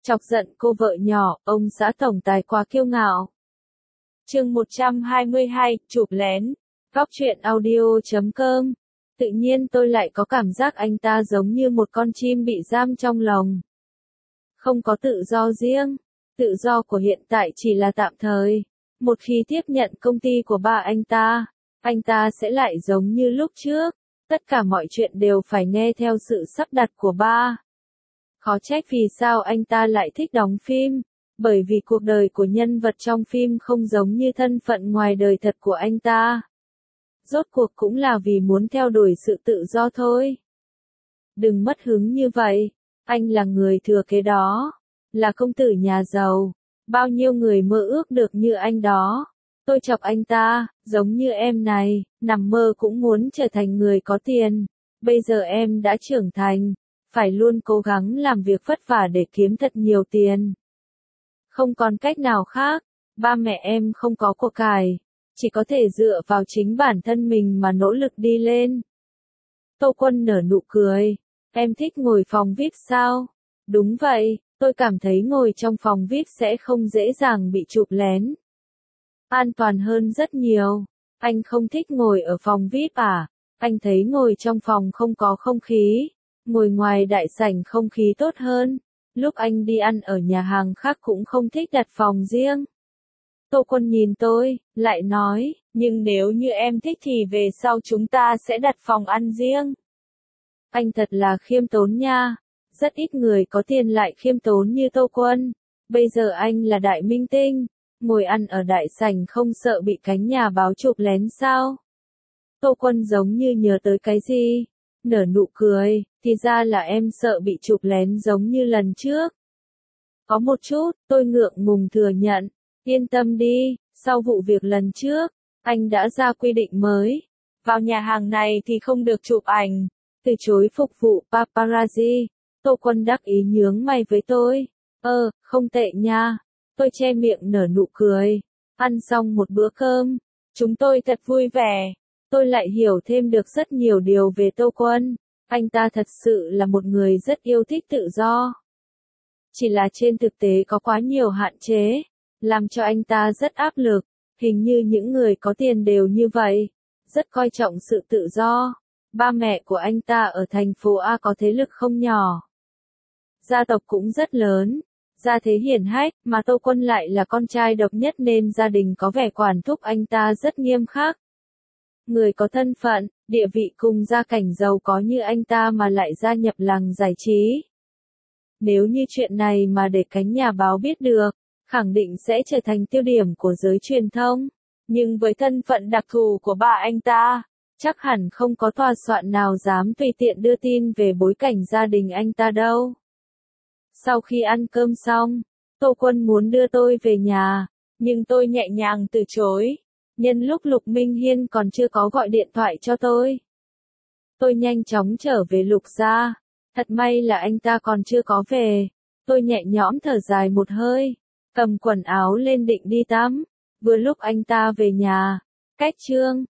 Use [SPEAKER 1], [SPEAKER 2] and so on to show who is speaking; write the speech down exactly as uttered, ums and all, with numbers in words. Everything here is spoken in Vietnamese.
[SPEAKER 1] Chọc giận cô vợ nhỏ, ông xã tổng tài quá kiêu ngạo. Chương một trăm hai mươi hai, chụp lén. Góc truyện audio chấm com. Tự nhiên tôi lại có cảm giác anh ta giống như một con chim bị giam trong lồng. Không có tự do riêng. Tự do của hiện tại chỉ là tạm thời. Một khi tiếp nhận công ty của ba anh ta, anh ta sẽ lại giống như lúc trước. Tất cả mọi chuyện đều phải nghe theo sự sắp đặt của ba. Khó trách vì sao anh ta lại thích đóng phim, bởi vì cuộc đời của nhân vật trong phim không giống như thân phận ngoài đời thật của anh ta. Rốt cuộc cũng là vì muốn theo đuổi sự tự do thôi. Đừng mất hứng như vậy, anh là người thừa kế đó, là công tử nhà giàu, bao nhiêu người mơ ước được như anh đó. Tôi chọc anh ta, giống như em này, nằm mơ cũng muốn trở thành người có tiền, bây giờ em đã trưởng thành. Phải luôn cố gắng làm việc vất vả để kiếm thật nhiều tiền. Không còn cách nào khác, ba mẹ em không có của cải, chỉ có thể dựa vào chính bản thân mình mà nỗ lực đi lên. Tô Quân nở nụ cười, em thích ngồi phòng vi ai pi sao? Đúng vậy, tôi cảm thấy ngồi trong phòng vi ai pi sẽ không dễ dàng bị chụp lén. An toàn hơn rất nhiều, anh không thích ngồi ở phòng vi ai pi à? Anh thấy ngồi trong phòng không có không khí. Ngồi ngoài đại sảnh không khí tốt hơn. Lúc anh đi ăn ở nhà hàng khác cũng không thích đặt phòng riêng. Tô Quân nhìn tôi, lại nói, nhưng nếu như em thích thì về sau chúng ta sẽ đặt phòng ăn riêng. Anh thật là khiêm tốn nha. Rất ít người có tiền lại khiêm tốn như Tô Quân. Bây giờ anh là đại minh tinh. Ngồi ăn ở đại sảnh không sợ bị cánh nhà báo chụp lén sao? Tô Quân giống như nhớ tới cái gì? Nở nụ cười, thì ra là em sợ bị chụp lén giống như lần trước. Có một chút, tôi ngượng ngùng thừa nhận. Yên tâm đi, sau vụ việc lần trước, anh đã ra quy định mới. Vào nhà hàng này thì không được chụp ảnh, từ chối phục vụ paparazzi. Tô Quân đắc ý nhướng mày với tôi. Ơ, không tệ nha. Tôi che miệng nở nụ cười. Ăn xong một bữa cơm, chúng tôi thật vui vẻ. Tôi lại hiểu thêm được rất nhiều điều về Tô Quân. Anh ta thật sự là một người rất yêu thích tự do. Chỉ là trên thực tế có quá nhiều hạn chế, làm cho anh ta rất áp lực. Hình như những người có tiền đều như vậy, rất coi trọng sự tự do. Ba mẹ của anh ta ở thành phố A có thế lực không nhỏ. Gia tộc cũng rất lớn, gia thế hiển hách, mà Tô Quân lại là con trai độc nhất nên gia đình có vẻ quản thúc anh ta rất nghiêm khắc. Người có thân phận, địa vị cùng gia cảnh giàu có như anh ta mà lại gia nhập làng giải trí. Nếu như chuyện này mà để cánh nhà báo biết được, khẳng định sẽ trở thành tiêu điểm của giới truyền thông. Nhưng với thân phận đặc thù của ba anh ta, chắc hẳn không có tòa soạn nào dám tùy tiện đưa tin về bối cảnh gia đình anh ta đâu. Sau khi ăn cơm xong, Tô Quân muốn đưa tôi về nhà, nhưng tôi nhẹ nhàng từ chối. Nhân lúc Lục Minh Hiên còn chưa có gọi điện thoại cho tôi. Tôi nhanh chóng trở về Lục gia. Thật may là anh ta còn chưa có về. Tôi nhẹ nhõm thở dài một hơi, cầm quần áo lên định đi tắm. Vừa lúc anh ta về nhà. Cách Trương,